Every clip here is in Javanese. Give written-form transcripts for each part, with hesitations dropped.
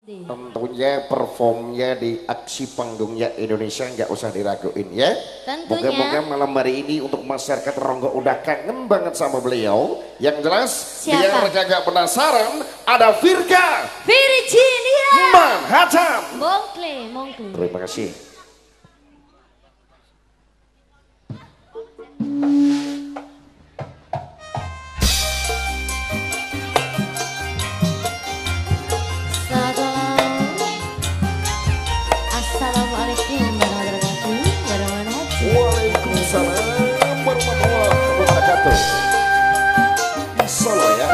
Tentunya performnya di aksi panggungnya Indonesia nggak usah diraguin ya. Moga-moga malam hari ini untuk masyarakat Ronggo udah kangen banget sama beliau. Yang jelas biar mereka gak penasaran, ada Virginia Manhattan. Mongkle. Terima kasih. Waalaikumsalam warahmatullahi wabarakatuh. Solo ya.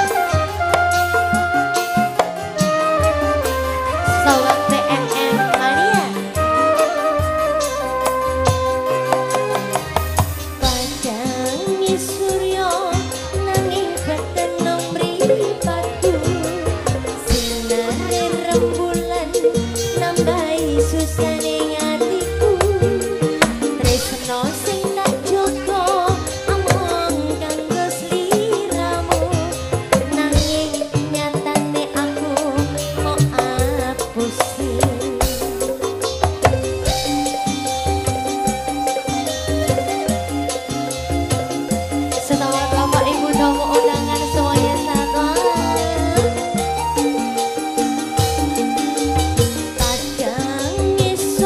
Sobat PNM Mania. Padangi suryo nanging badan mripatku. Sinare rembulan nambahi susane atiku. Tresno sing tak jaga among kanggo sliramu. Nanging nyatane aku mau apusi. Selamat Bapak Ibu tamu undangan semuanya selamat. Padangi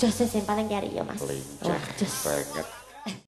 jos yang paling cari ya mas. Lincah banget.